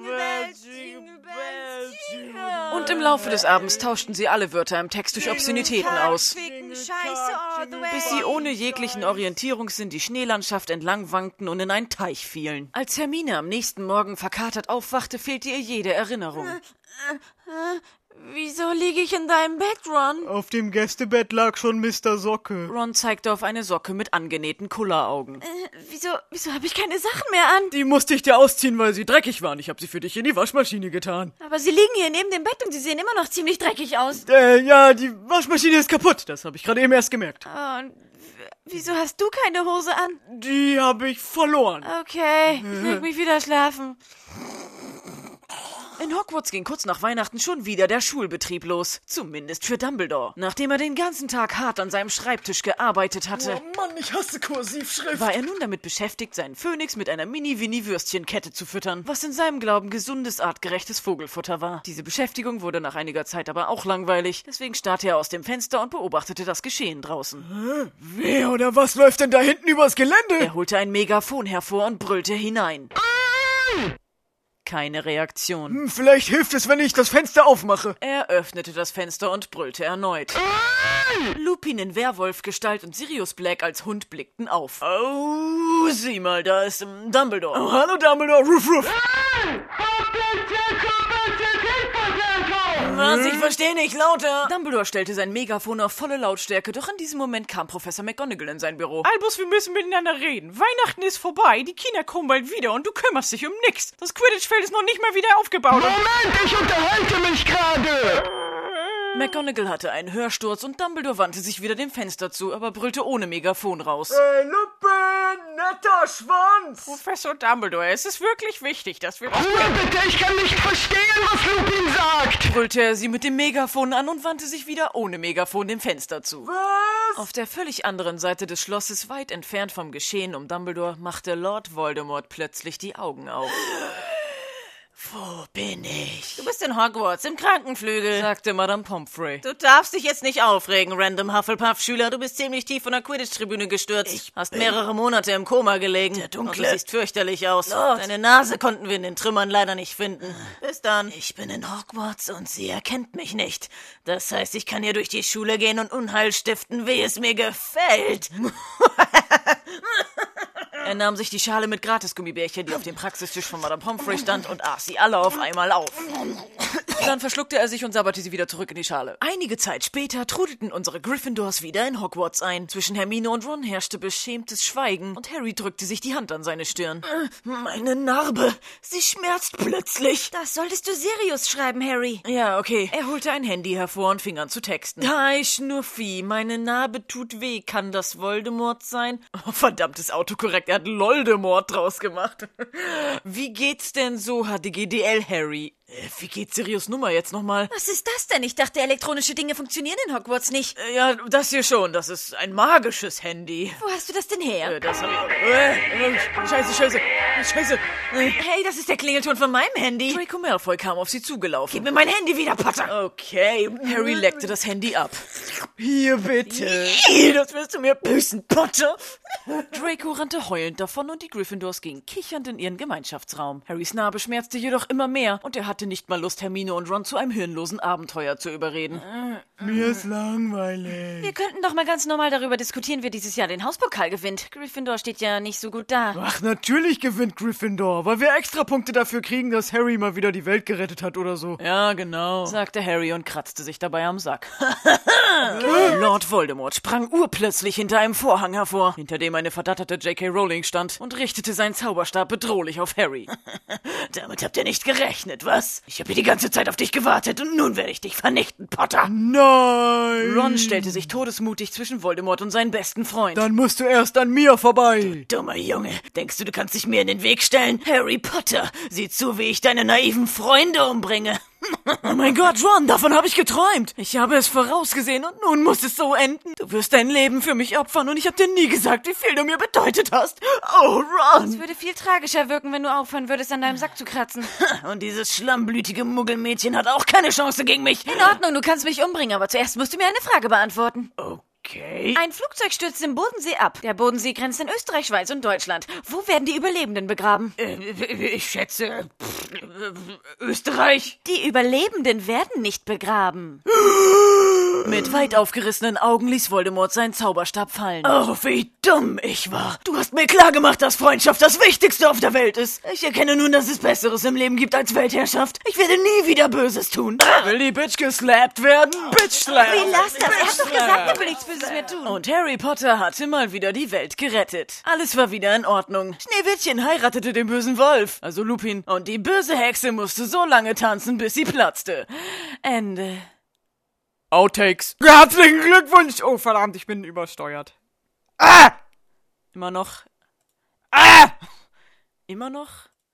Und im Laufe des Abends tauschten sie alle Wörter im Text durch Obszönitäten aus, bis sie ohne jeglichen Orientierungssinn die Schneelandschaft entlang wankten und in einen Teich fielen. Als Hermine am nächsten Morgen verkatert aufwachte, fehlte ihr jede Erinnerung. Wieso liege ich in deinem Bett, Ron? Auf dem Gästebett lag schon Mr. Socke. Ron zeigte auf eine Socke mit angenähten Kulleraugen. Wieso habe ich keine Sachen mehr an? Die musste ich dir ausziehen, weil sie dreckig waren. Ich habe sie für dich in die Waschmaschine getan. Aber sie liegen hier neben dem Bett und sie sehen immer noch ziemlich dreckig aus. Ja, die Waschmaschine ist kaputt. Das habe ich gerade eben erst gemerkt. Oh, und wieso hast du keine Hose an? Die habe ich verloren. Okay, ich leg mich wieder schlafen. In Hogwarts ging kurz nach Weihnachten schon wieder der Schulbetrieb los. Zumindest für Dumbledore. Nachdem er den ganzen Tag hart an seinem Schreibtisch gearbeitet hatte, Oh Mann, ich hasse Kursivschrift. war er nun damit beschäftigt, seinen Phönix mit einer Mini-Winnie-Würstchenkette zu füttern, was in seinem Glauben gesundes, artgerechtes Vogelfutter war. Diese Beschäftigung wurde nach einiger Zeit aber auch langweilig, deswegen starrte er aus dem Fenster und beobachtete das Geschehen draußen. Wer oder was läuft denn da hinten übers Gelände? Er holte ein Megafon hervor und brüllte hinein. Keine Reaktion. Vielleicht hilft es, wenn ich das Fenster aufmache. Er öffnete das Fenster und brüllte erneut. Lupin in Werwolfgestalt und Sirius Black als Hund blickten auf. Oh, sieh mal, da ist Dumbledore. Oh, hallo Dumbledore, ruff, ruff. Was? Ich verstehe nicht, lauter! Dumbledore stellte sein Megafon auf volle Lautstärke, doch in diesem Moment kam Professor McGonagall in sein Büro. Albus, wir müssen miteinander reden. Weihnachten ist vorbei, die Kinder kommen bald wieder und du kümmerst dich um nix. Das Quidditch-Feld ist noch nicht mal wieder aufgebaut. Moment, ich unterhalte mich gerade! McGonagall hatte einen Hörsturz und Dumbledore wandte sich wieder dem Fenster zu, aber brüllte ohne Megafon raus. Hey, Lupin, netter Schwanz! Professor Dumbledore, es ist wirklich wichtig, dass wir... Ruhe bitte, ich kann nicht verstehen, was Lupin sagt! Brüllte er sie mit dem Megafon an und wandte sich wieder ohne Megafon dem Fenster zu. Was? Auf der völlig anderen Seite des Schlosses, weit entfernt vom Geschehen um Dumbledore, machte Lord Voldemort plötzlich die Augen auf. Wo bin ich? Du bist in Hogwarts, im Krankenflügel. Sagte Madame Pomfrey. Du darfst dich jetzt nicht aufregen, random Hufflepuff-Schüler. Du bist ziemlich tief von der Quidditch-Tribüne gestürzt. Hast mehrere Monate im Koma gelegen. Der Dunkle. Und du siehst fürchterlich aus. Lord. Deine Nase konnten wir in den Trümmern leider nicht finden. Bis dann. Ich bin in Hogwarts und sie erkennt mich nicht. Das heißt, ich kann hier durch die Schule gehen und Unheil stiften, wie es mir gefällt. Er nahm sich die Schale mit Gratis-Gummibärchen, die auf dem Praxistisch von Madame Pomfrey stand, und aß sie alle auf einmal auf. Dann verschluckte er sich und sabberte sie wieder zurück in die Schale. Einige Zeit später trudelten unsere Gryffindors wieder in Hogwarts ein. Zwischen Hermine und Ron herrschte beschämtes Schweigen und Harry drückte sich die Hand an seine Stirn. Meine Narbe, sie schmerzt plötzlich. Das solltest du Sirius schreiben, Harry. Ja, okay. Er holte ein Handy hervor und fing an zu texten. Hi, Schnuffi, meine Narbe tut weh. Kann das Voldemort sein? Oh, verdammtes Autokorrekt, er hat Loldemort draus gemacht. Wie geht's denn so, HDGDL, Harry? Wie geht Sirius Nummer jetzt nochmal? Was ist das denn? Ich dachte, elektronische Dinge funktionieren in Hogwarts nicht. Ja, das hier schon. Das ist ein magisches Handy. Wo hast du das denn her? Das hab ich... Scheiße. Hey, das ist der Klingelton von meinem Handy. Draco Malfoy kam auf sie zugelaufen. Gib mir mein Handy wieder, Potter. Okay, Harry leckte das Handy ab. Hier bitte. Das wirst du mir büßen, Potter. Draco rannte heulend davon und die Gryffindors gingen kichernd in ihren Gemeinschaftsraum. Harrys Narbe schmerzte jedoch immer mehr und er hatte nicht mal Lust, Hermine und Ron zu einem hirnlosen Abenteuer zu überreden. Mir ist langweilig. Wir könnten doch mal ganz normal darüber diskutieren, wer dieses Jahr den Hauspokal gewinnt. Gryffindor steht ja nicht so gut da. Ach, natürlich gewinnt Gryffindor, weil wir Extrapunkte dafür kriegen, dass Harry mal wieder die Welt gerettet hat oder so. Ja, genau, sagte Harry und kratzte sich dabei am Sack. Lord Voldemort sprang urplötzlich hinter einem Vorhang hervor, hinter dem eine verdatterte J.K. Rowling stand und richtete seinen Zauberstab bedrohlich auf Harry. Damit habt ihr nicht gerechnet, was? Ich habe hier die ganze Zeit auf dich gewartet und nun werde ich dich vernichten, Potter. Nein! Ron stellte sich todesmutig zwischen Voldemort und seinen besten Freund. Dann musst du erst an mir vorbei. Dummer Junge, denkst du, du kannst dich mir in den Weg stellen? Harry Potter, sieh zu, wie ich deine naiven Freunde umbringe. Oh mein Gott, Ron, davon habe ich geträumt. Ich habe es vorausgesehen und nun muss es so enden. Du wirst dein Leben für mich opfern und ich habe dir nie gesagt, wie viel du mir bedeutet hast. Oh, Ron. Es würde viel tragischer wirken, wenn du aufhören würdest, an deinem Sack zu kratzen. Und dieses schlammblütige Muggelmädchen hat auch keine Chance gegen mich. In Ordnung, du kannst mich umbringen, aber zuerst musst du mir eine Frage beantworten. Okay. Ein Flugzeug stürzt im Bodensee ab. Der Bodensee grenzt in Österreich, Schweiz und Deutschland. Wo werden die Überlebenden begraben? Ich schätze... Österreich. Die Überlebenden werden nicht begraben. Mit weit aufgerissenen Augen ließ Voldemort seinen Zauberstab fallen. Oh, wie dumm ich war. Du hast mir klargemacht, dass Freundschaft das Wichtigste auf der Welt ist. Ich erkenne nun, dass es Besseres im Leben gibt als Weltherrschaft. Ich werde nie wieder Böses tun. Will die Bitch geslappt werden? Bitch slap! Wie, lass das? Er hat doch gesagt, er will nichts Böses mehr tun. Und Harry Potter hatte mal wieder die Welt gerettet. Alles war wieder in Ordnung. Schneewittchen heiratete den bösen Wolf, also Lupin. Und die böse Hexe musste so lange tanzen, bis sie platzte. Ende. Outtakes. Herzlichen Glückwunsch! Oh, verdammt, ich bin übersteuert. Immer noch. Immer noch?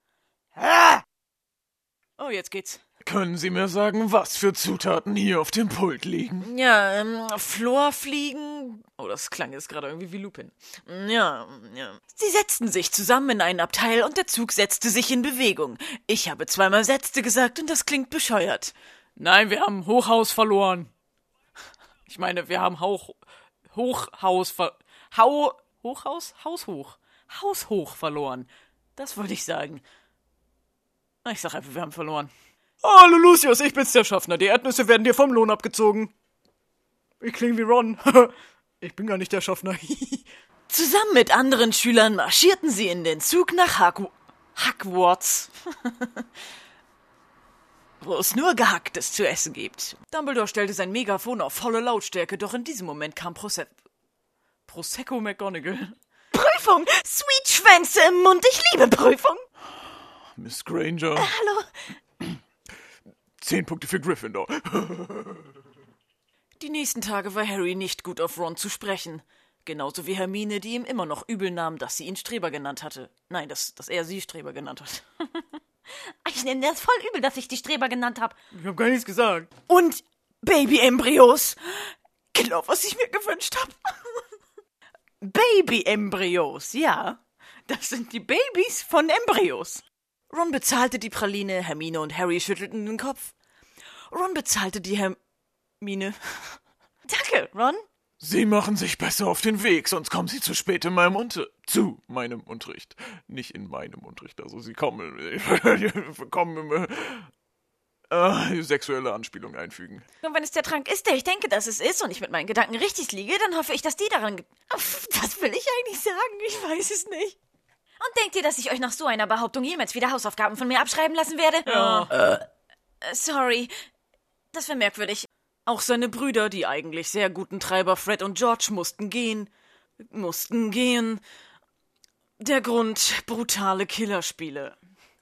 Oh, jetzt geht's. Können Sie mir sagen, was für Zutaten hier auf dem Pult liegen? Ja, Florfliegen. Oh, das klang jetzt gerade irgendwie wie Lupin. Ja. Sie setzten sich zusammen in einen Abteil und der Zug setzte sich in Bewegung. Ich habe zweimal setzte gesagt und das klingt bescheuert. Nein, wir haben Hochhaus verloren. Ich meine, wir haben Haushoch verloren. Das wollte ich sagen. Ich sag einfach, wir haben verloren. Hallo Lucius, ich bin's, der Schaffner. Die Erdnüsse werden dir vom Lohn abgezogen. Ich klinge wie Ron. Ich bin gar nicht der Schaffner. Zusammen mit anderen Schülern marschierten sie in den Zug nach Hogwarts. Wo es nur Gehacktes zu essen gibt. Dumbledore stellte sein Megafon auf volle Lautstärke, doch in diesem Moment kam Prosecco McGonagall. Prüfung! Sweet Schwänze im Mund, ich liebe Prüfung! Miss Granger. Hallo? 10 Punkte für Gryffindor. Die nächsten Tage war Harry nicht gut auf Ron zu sprechen. Genauso wie Hermine, die ihm immer noch übel nahm, dass sie ihn Streber genannt hatte. Nein, dass er sie Streber genannt hat. Ich nehme das voll übel, dass ich die Streber genannt habe. Ich hab gar nichts gesagt. Und Baby-Embryos. Genau, was ich mir gewünscht habe. Baby-Embryos, ja. Das sind die Babys von Embryos. Ron bezahlte die Praline, Hermine und Harry schüttelten den Kopf. Ron bezahlte die Hermine. Danke, Ron. Sie machen sich besser auf den Weg, sonst kommen Sie zu spät in meinem zu meinem Unterricht. Nicht in meinem Unterricht, also Sie kommen sexuelle Anspielung einfügen. Und wenn es der Trank ist, der ich denke, dass es ist, und ich mit meinen Gedanken richtig liege, dann hoffe ich, dass die daran... Was will ich eigentlich sagen? Ich weiß es nicht. Und denkt ihr, dass ich euch nach so einer Behauptung jemals wieder Hausaufgaben von mir abschreiben lassen werde? Ja. Sorry. Das wäre merkwürdig. Auch seine Brüder, die eigentlich sehr guten Treiber Fred und George, mussten gehen. Der Grund: brutale Killerspiele.